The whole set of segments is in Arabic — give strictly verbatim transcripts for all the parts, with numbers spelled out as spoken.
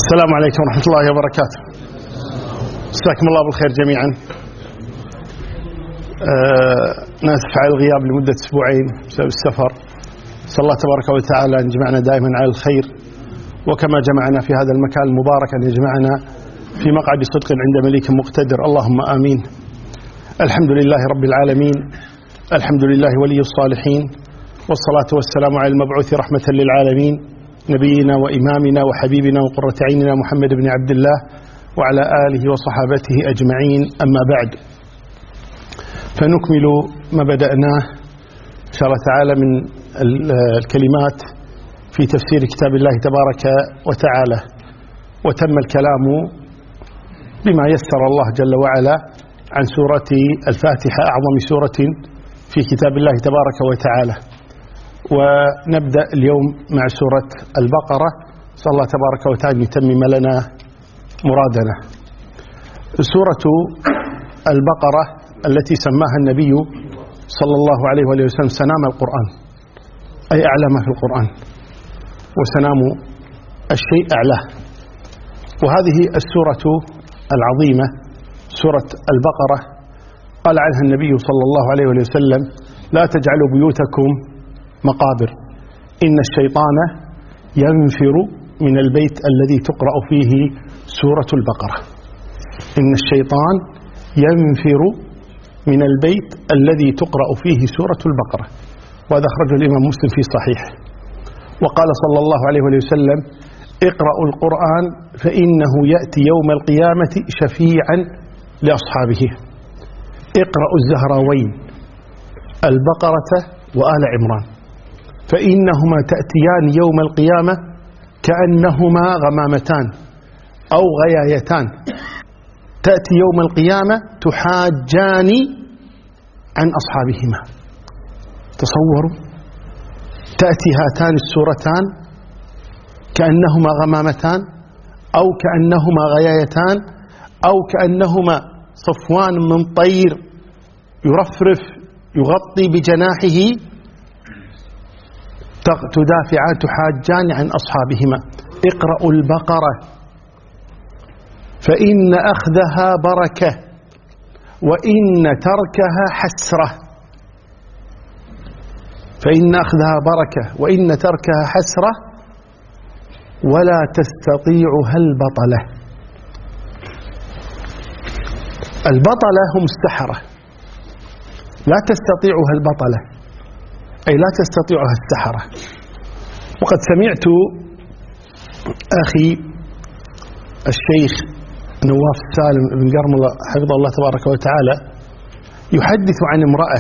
السلام عليكم ورحمة الله وبركاته. مساكم الله بالخير جميعا. آه ناسف على الغياب لمدة أسبوعين بسبب السفر. صلى الله تبارك وتعالى أن يجمعنا دائما على الخير، وكما جمعنا في هذا المكان المبارك أن يجمعنا في مقعد صدق عند مليك مقتدر، اللهم آمين. الحمد لله رب العالمين، الحمد لله ولي الصالحين، والصلاة والسلام على المبعوث رحمة للعالمين نبينا وإمامنا وحبيبنا وقرة عيننا محمد بن عبد الله وعلى آله وصحابته أجمعين، أما بعد، فنكمل ما بدأناه إن شاء الله تعالى من الكلمات في تفسير كتاب الله تبارك وتعالى. وتم الكلام بما يسر الله جل وعلا عن سورة الفاتحة، أعظم سورة في كتاب الله تبارك وتعالى. ونبدأ اليوم مع سورة البقرة، صلى الله تبارك وتعالى يتمم لنا مرادنا. سورة البقرة التي سماها النبي صلى الله عليه وآله وسلم سنام القرآن، أي أعلى ما في القرآن، وسنام الشيء أعلاه. وهذه السورة العظيمة سورة البقرة قال عنها النبي صلى الله عليه وآله وسلم: لا تجعلوا بيوتكم مقابر، إن الشيطان ينفر من البيت الذي تقرأ فيه سورة البقرة. إن الشيطان ينفر من البيت الذي تقرأ فيه سورة البقرة. وهذا أخرجه الإمام مسلم في صحيحه. وقال صلى الله عليه وسلم: اقرأوا القرآن فإنه يأتي يوم القيامة شفيعا لأصحابه. اقرأوا الزهراوين البقرة وآل عمران، فإنهما تأتيان يوم القيامة كأنهما غمامتان أو غيايتان، تأتي يوم القيامة تحاجان عن أصحابهما. تصوروا، تأتي هاتان السورتان كأنهما غمامتان أو كأنهما غيايتان أو كأنهما صفوان من طير يرفرف يغطي بجناحه، تدافعان تحاجان عن أصحابهما. اقرأوا البقرة فإن أخذها بركة وإن تركها حسرة. فإن أخذها بركة وإن تركها حسرة ولا تستطيعها البطلة. البطلة هم السحرة، لا تستطيعها البطلة، أي لا تستطيعها السحرة. وقد سمعت أخي الشيخ نواف سالم بن قرملة حفظه الله تبارك وتعالى يحدث عن امرأة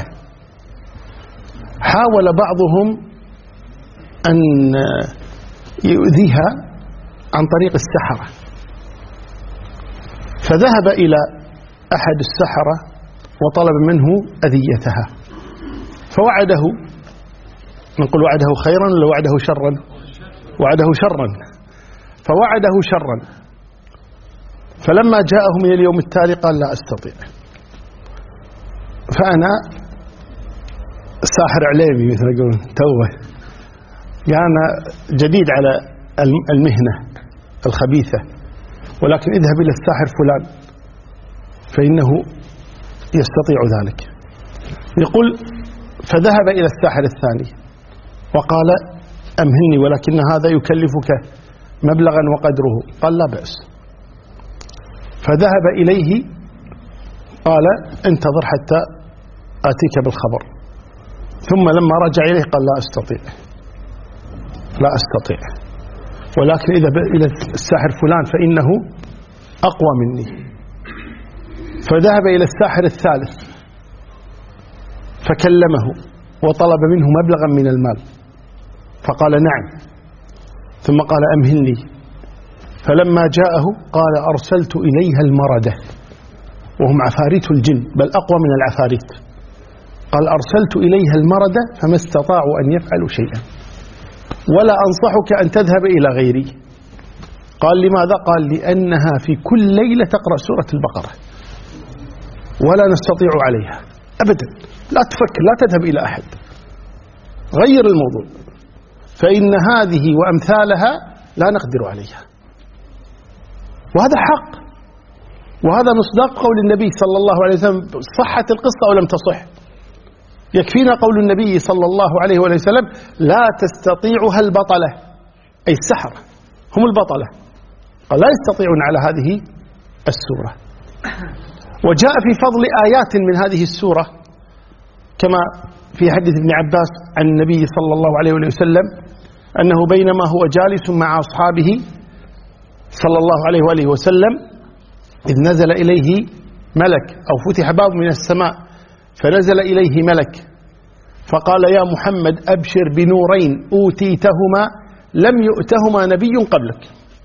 حاول بعضهم أن يؤذيها عن طريق السحرة، فذهب إلى أحد السحرة وطلب منه أذيتها، فوعده، نقول وعده خيرا ولا وعده شرا؟ وعده شرا، فوعده شرا. فلما جاءه من اليوم التالي قال: لا أستطيع، فأنا ساحر عليمي مثل يقولون توبة، يعني جديد على المهنة الخبيثة، ولكن اذهب إلى الساحر فلان فإنه يستطيع ذلك. يقول: فذهب إلى الساحر الثاني وقال: أمهلني ولكن هذا يكلفك مبلغا وقدره. قال: لا بأس. فذهب إليه قال: انتظر حتى آتيك بالخبر. ثم لما رجع إليه قال: لا أستطيع، لا أستطيع، ولكن إذا إلى الساحر فلان فإنه أقوى مني. فذهب إلى الساحر الثالث فكلمه وطلب منه مبلغا من المال، فقال: نعم. ثم قال: أمهلني. فلما جاءه قال: أرسلت إليها المردة، وهم عفاريت الجن بل أقوى من العفاريت. قال: أرسلت إليها المردة فما استطاعوا أن يفعلوا شيئا، ولا أنصحك أن تذهب إلى غيري. قال: لماذا؟ قال: لأنها في كل ليلة تقرأ سورة البقرة ولا نستطيع عليها أبدا. لا تفكر، لا تذهب إلى أحد، غير الموضوع، فإن هذه وأمثالها لا نقدر عليها. وهذا حق، وهذا مصداق قول النبي صلى الله عليه وسلم. صحت القصة أو لم تصح؟ يكفينا قول النبي صلى الله عليه وسلم: لا تستطيعها البطلة، أي السحرة هم البطلة، قال لا يستطيعون على هذه السورة. وجاء في فضل آيات من هذه السورة كما في حديث ابن عباس عن النبي صلى الله عليه وسلم أنه بينما هو جالس مع أصحابه صلى الله عليه وآله وسلم إذ نزل إليه ملك، أو فتح باب من السماء فنزل إليه ملك فقال: يا محمد أبشر بنورين أوتيتهما لم يؤتهما نبي قبلك،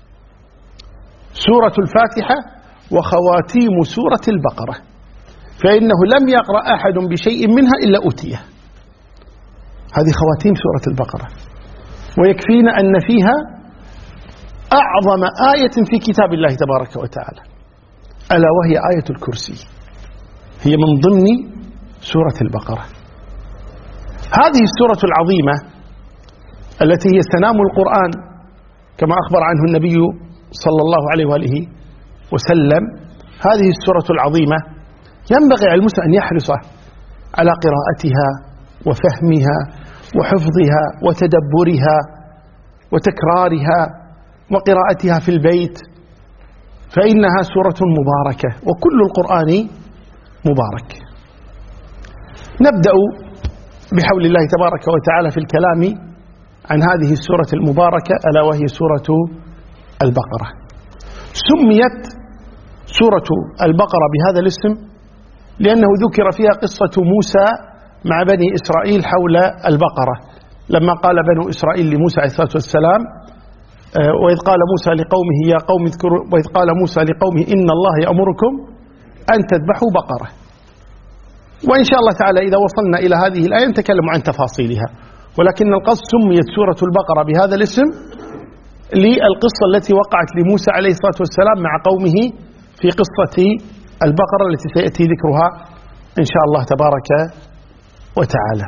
سورة الفاتحة وخواتيم سورة البقرة، فإنه لم يقرأ أحد بشيء منها إلا أوتيه. هذه خواتيم سورة البقرة، ويكفينا أن فيها أعظم آية في كتاب الله تبارك وتعالى، ألا وهي آية الكرسي، هي من ضمن سورة البقرة. هذه السورة العظيمة التي هي سنام القرآن كما أخبر عنه النبي صلى الله عليه وآله وسلم، هذه السورة العظيمة ينبغي على المسلم أن يحرص على قراءتها وفهمها وحفظها وتدبرها وتكرارها وقراءتها في البيت، فإنها سورة مباركة، وكل القرآن مبارك. نبدأ بحول الله تبارك وتعالى في الكلام عن هذه السورة المباركة، ألا وهي سورة البقرة. سميت سورة البقرة بهذا الاسم لأنه ذكر فيها قصة موسى مع بني إسرائيل حول البقرة، لما قال بنو إسرائيل لموسى عليه الصلاة والسلام: وإذ قال موسى لقومه يا قوم اذكروا وإذ قال موسى لقومه إن الله يأمركم أن تذبحوا بقرة. وإن شاء الله تعالى إذا وصلنا إلى هذه الآية نتكلم عن تفاصيلها، ولكن القصد سميت سورة البقرة بهذا الاسم للقصة التي وقعت لموسى عليه الصلاة والسلام مع قومه في قصة البقرة التي سيأتي ذكرها إن شاء الله تبارك وتعالى.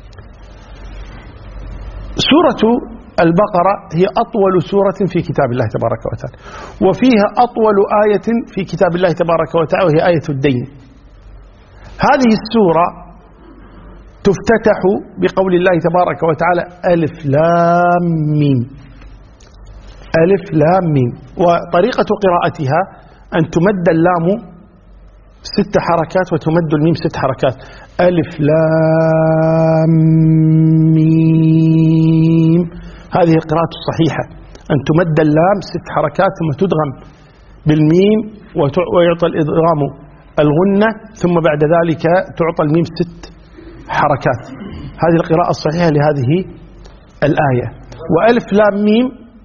سورة البقرة هي أطول سورة في كتاب الله تبارك وتعالى، وفيها أطول آية في كتاب الله تبارك وتعالى وهي آية الدين. هذه السورة تفتتح بقول الله تبارك وتعالى: ألف لام ميم. ألف لام ميم، وطريقة قراءتها أن تمد اللام ست حركات وتمد الميم ست حركات. ألف لام ميم، هذه القراءة الصحيحة، أن تمد اللام ست حركات ثم تدغم بالميم ويعطى الإدغام الغنة، ثم بعد ذلك تعطى الميم ست حركات. هذه القراءة الصحيحة لهذه الآية. وألف لام ميم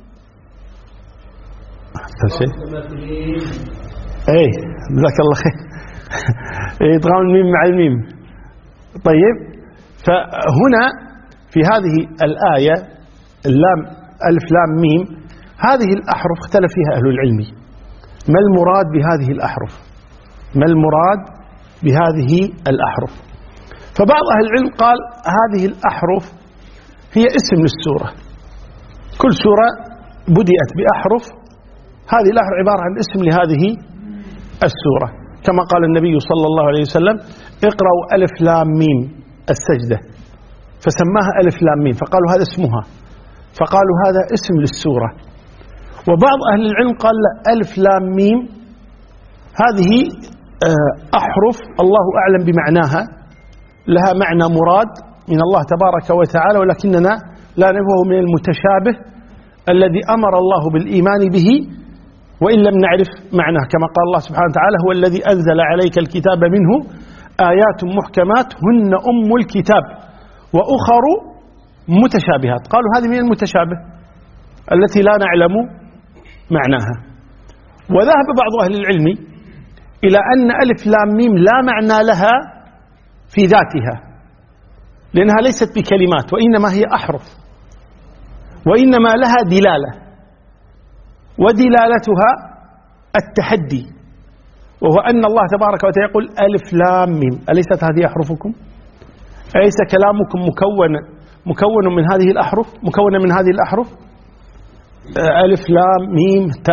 ايه جزاك الله خير إدغام الميم مع الميم. طيب، فهنا في هذه الآية اللام ألف لام ميم، هذه الأحرف اختلف فيها أهل العلم، ما المراد بهذه الأحرف؟ ما المراد بهذه الأحرف؟ فبعض أهل العلم قال هذه الأحرف هي اسم للسورة، كل سورة بدأت بأحرف، هذه الأحرف عبارة عن اسم لهذه السورة، كما قال النبي صلى الله عليه وسلم: اقرأوا ألف لام ميم السجدة، فسماها ألف لام ميم، فقالوا هذا اسمها، فقالوا هذا اسم للسورة. وبعض أهل العلم قال لا، ألف لام ميم هذه أحرف الله أعلم بمعناها، لها معنى مراد من الله تبارك وتعالى، ولكننا لا نعرفه من المتشابه الذي أمر الله بالإيمان به وإن لم نعرف معناه، كما قال الله سبحانه وتعالى: هو الذي أنزل عليك الكتاب منه آيات محكمات هن أم الكتاب وأخر متشابهات. قالوا هذه من المتشابه التي لا نعلم معناها. وذهب بعض أهل العلم إلى أن ألف لام ميم لا معنى لها في ذاتها، لأنها ليست بكلمات وإنما هي أحرف، وإنما لها دلالة، ودلالتها التحدي، وهو أن الله تبارك وتعالى يقول: ألف لام ميم، أليست هذه أحرفكم؟ أليس كلامكم مكون مكون من هذه الأحرف، مكون من هذه الأحرف؟ ألف لام ميم تاء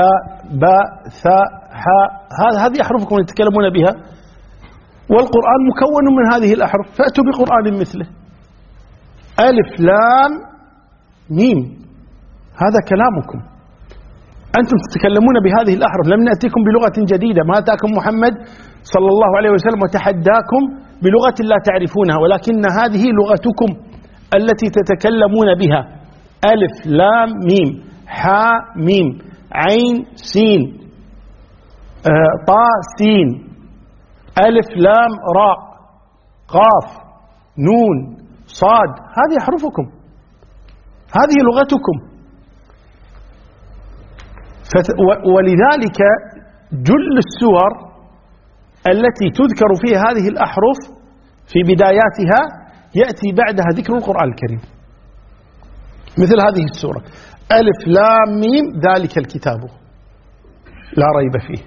باء ثاء حاء، هذه أحرفكم اللي تتكلمون بها، والقرآن مكون من هذه الأحرف، فأتوا بقرآن مثله. ألف لام ميم، هذا كلامكم، أنتم تتكلمون بهذه الأحرف، لم نأتيكم بلغة جديدة، ما أتاكم محمد صلى الله عليه وسلم وتحداكم بلغة لا تعرفونها، ولكن هذه لغتكم التي تتكلمون بها. ألف لام ميم، حاء ميم، عين سين، آه طاء سين، ألف لام راء، قاف نون صاد، هذه أحرفكم، هذه لغتكم. ولذلك جل السور التي تذكر فيها هذه الأحرف في بداياتها يأتي بعدها ذكر القرآن الكريم، مثل هذه السورة: ألف لام ميم ذلك الكتاب لا ريب فيه،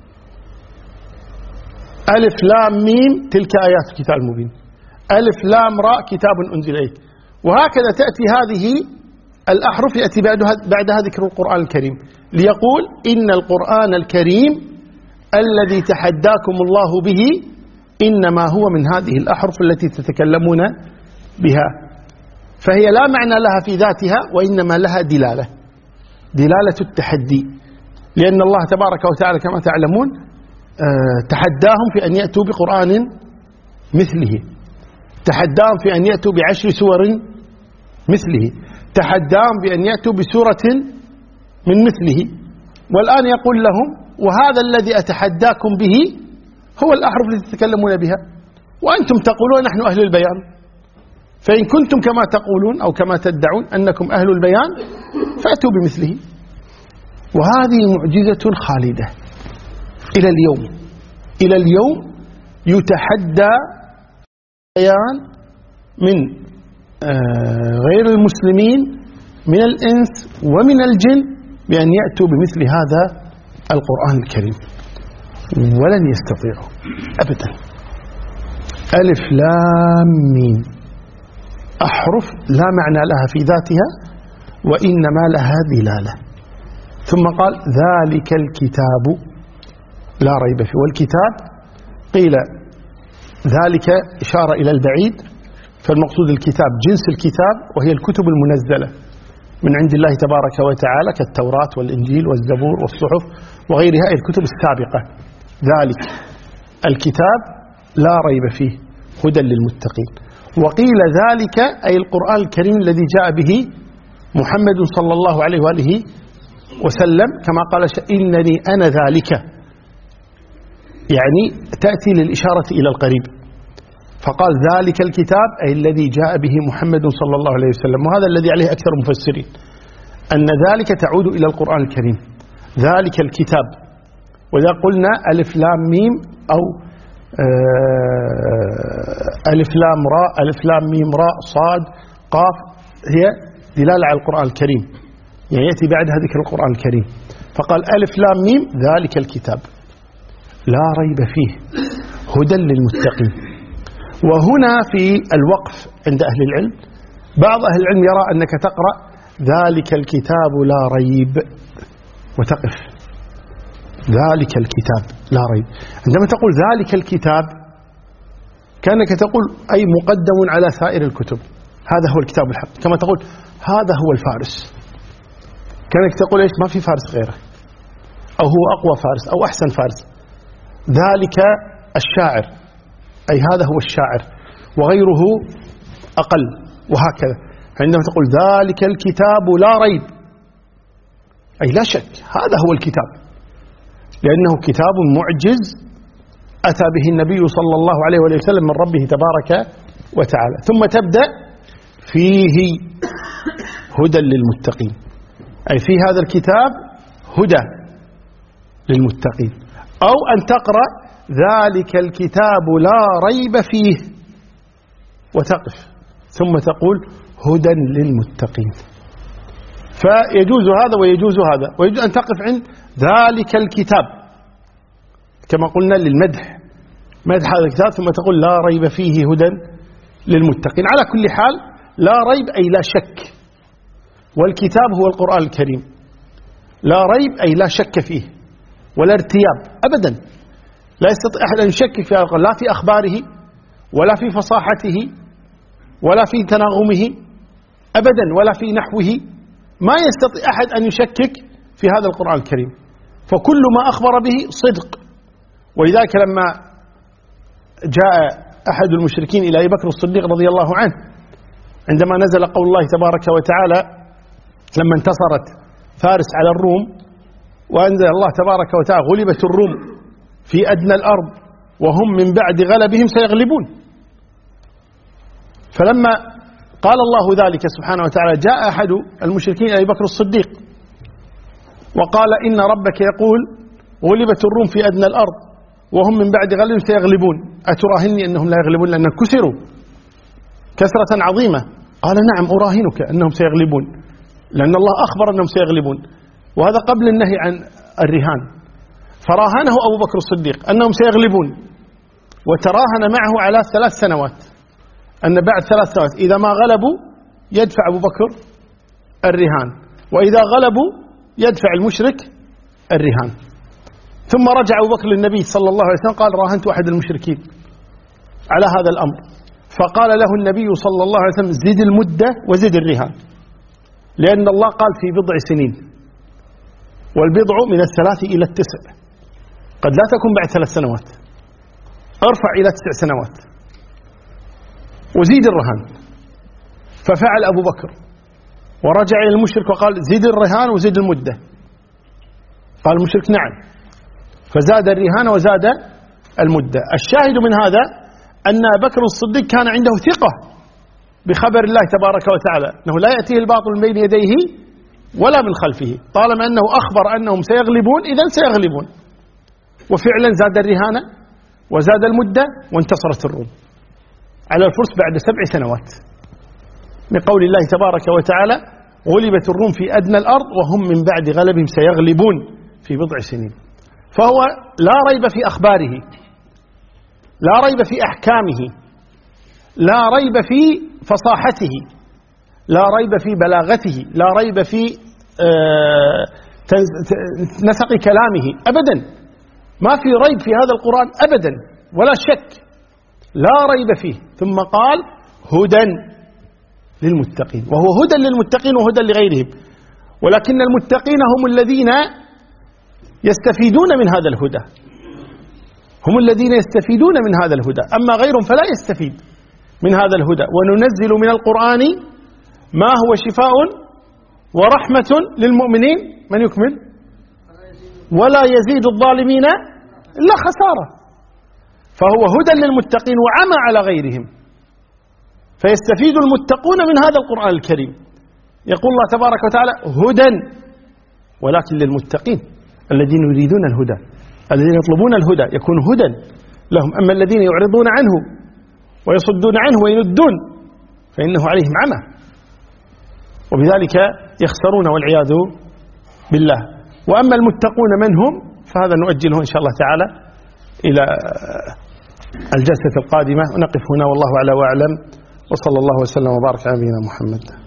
ألف لام ميم تلك آيات الكتاب المبين، ألف لام راء كتاب أنزل إليك، وهكذا تأتي هذه الأحرف يأتي بعدها, بعدها ذكر القرآن الكريم، ليقول إن القرآن الكريم الذي تحداكم الله به إنما هو من هذه الأحرف التي تتكلمون بها، فهي لا معنى لها في ذاتها، وإنما لها دلالة، دلالة التحدي، لأن الله تبارك وتعالى كما تعلمون تحداهم في أن يأتوا بقرآن مثله، تحداهم في أن يأتوا بعشر سور مثله، تحداهم بأن يأتوا بسورة من مثله، والآن يقول لهم: وهذا الذي أتحداكم به هو الأحرف التي تتكلمون بها، وأنتم تقولون نحن أهل البيان، فإن كنتم كما تقولون أو كما تدعون أنكم أهل البيان فأتوا بمثله. وهذه معجزة خالدة إلى اليوم، إلى اليوم يتحدى بيان من غير المسلمين من الإنس ومن الجن بأن يأتوا بمثل هذا القرآن الكريم، ولن يستطيعوا أبدا. ألف لام ميم أحرف لا معنى لها في ذاتها، وإنما لها دلالة. ثم قال: ذلك الكتاب لا ريب فيه، والكتاب قيل ذلك إشارة إلى البعيد، فالمقصود الكتاب جنس الكتاب، وهي الكتب المنزلة من عند الله تبارك وتعالى كالتوراة والإنجيل والزبور والصحف وغيرها، أي الكتب السابقة. ذلك الكتاب لا ريب فيه هدى للمتقين. وقيل ذلك أي القرآن الكريم الذي جاء به محمد صلى الله عليه وآله وسلم، كما قال: إنني أنا ذلك، يعني تأتي للإشارة إلى القريب، فقال ذلك الكتاب أي الذي جاء به محمد صلى الله عليه وسلم. وهذا الذي عليه أكثر المفسرين، أن ذلك تعود إلى القرآن الكريم، ذلك الكتاب. وإذا قلنا ألف لام ميم أو ألف لام راء، ألف لام ميم راء صاد قاف، هي دلالة على القرآن الكريم، يعني يأتي بعدها ذكر القرآن الكريم، فقال ألف لام ميم ذلك الكتاب لا ريب فيه هدى للمتقين. وهنا في الوقف عند أهل العلم، بعض أهل العلم يرى أنك تقرأ ذلك الكتاب لا ريب وتقف، ذلك الكتاب لا ريب. عندما تقول ذلك الكتاب كأنك تقول أي مقدم على سائر الكتب، هذا هو الكتاب الحق، كما تقول هذا هو الفارس، كأنك تقول إيش؟ ما في فارس غيره، أو هو أقوى فارس أو أحسن فارس. ذلك الشاعر أي هذا هو الشاعر، وغيره أقل، وهكذا. عندما تقول ذلك الكتاب لا ريب أي لا شك هذا هو الكتاب، لأنه كتاب معجز أتى به النبي صلى الله عليه وسلم من ربه تبارك وتعالى. ثم تبدأ فيه هدى للمتقين، أي في هذا الكتاب هدى للمتقين. أو أن تقرأ ذلك الكتاب لا ريب فيه وتقف، ثم تقول هدى للمتقين. فيجوز هذا ويجوز هذا، ويجوز أن تقف عند ذلك الكتاب كما قلنا للمدح، مدح هذا الكتاب، ثم تقول لا ريب فيه هدى للمتقين. على كل حال لا ريب أي لا شك، والكتاب هو القرآن الكريم، لا ريب أي لا شك فيه ولا ارتياب أبدا. لا يستطيع أحد أن يشكك في هذا القرآن، لا في أخباره ولا في فصاحته ولا في تناغمه أبدا ولا في نحوه. ما يستطيع أحد أن يشكك في هذا القرآن الكريم، فكل ما أخبر به صدق. ولذلك لما جاء أحد المشركين إلى أبي بكر الصديق رضي الله عنه عندما نزل قول الله تبارك وتعالى لما انتصرت فارس على الروم، وأنزل الله تبارك وتعالى غلبت الروم في أدنى الأرض وهم من بعد غلبهم سيغلبون. فلما قال الله ذلك سبحانه وتعالى جاء أحد المشركين أبي بكر الصديق وقال إن ربك يقول غلبت الروم في أدنى الأرض وهم من بعد غلبهم سيغلبون، أتراهني أنهم لا يغلبون لأنهم كسروا كسرة عظيمة؟ قال نعم أراهنك أنهم سيغلبون، لأن الله أخبر أنهم سيغلبون، وهذا قبل النهي عن الرهان. فراهنه أبو بكر الصديق أنهم سيغلبون، وتراهن معه على ثلاث سنوات أن بعد ثلاث سنوات إذا ما غلبوا يدفع أبو بكر الرهان، وإذا غلبوا يدفع المشرك الرهان. ثم رجع أبو بكر للنبي صلى الله عليه وسلم قال راهنت أحد المشركين على هذا الأمر، فقال له النبي صلى الله عليه وسلم زد المدة وزد الرهان، لأن الله قال في بضع سنين، والبضع من الثلاث إلى التسع، قد لا تكون بعد ثلاث سنوات، ارفع إلى تسع سنوات وزيد الرهان. ففعل أبو بكر ورجع إلى المشرك وقال زيد الرهان وزيد المدة. قال المشرك نعم، فزاد الرهان وزاد المدة. الشاهد من هذا أن أبا بكر الصديق كان عنده ثقة بخبر الله تبارك وتعالى أنه لا يأتيه الباطل من بين يديه ولا من خلفه، طالما أنه أخبر أنهم سيغلبون إذن سيغلبون. وفعلا زاد الرهان وزاد المدة وانتصرت الروم على الفرس بعد سبع سنوات، من قول الله تبارك وتعالى غلبت الروم في أدنى الأرض وهم من بعد غلبهم سيغلبون في بضع سنين. فهو لا ريب في أخباره، لا ريب في أحكامه، لا ريب في فصاحته، لا ريب في بلاغته، لا ريب في نسق كلامه أبدا. ما في ريب في هذا القرآن أبدا ولا شك، لا ريب فيه. ثم قال هدى للمتقين، وهو هدى للمتقين وهدى لغيرهم، ولكن المتقين هم الذين يستفيدون من هذا الهدى، هم الذين يستفيدون من هذا الهدى، أما غيرهم فلا يستفيد من هذا الهدى. وننزل من القرآن ما هو شفاء ورحمة للمؤمنين، من يكمل؟ ولا يزيد الظالمين إلا خسارة. فهو هدى للمتقين وعمى على غيرهم، فيستفيد المتقون من هذا القرآن الكريم. يقول الله تبارك وتعالى هدى، ولكن للمتقين الذين يريدون الهدى، الذين يطلبون الهدى يكون هدى لهم. أما الذين يعرضون عنه ويصدون عنه ويندون فإنه عليهم عمى، وبذلك يخسرون والعياذ بالله. وأما المتقون من هم فهذا نؤجله إن شاء الله تعالى إلى الجلسة القادمة، ونقف هنا والله أعلى وأعلم، وصلى الله وسلم وبارك على نبينا محمد.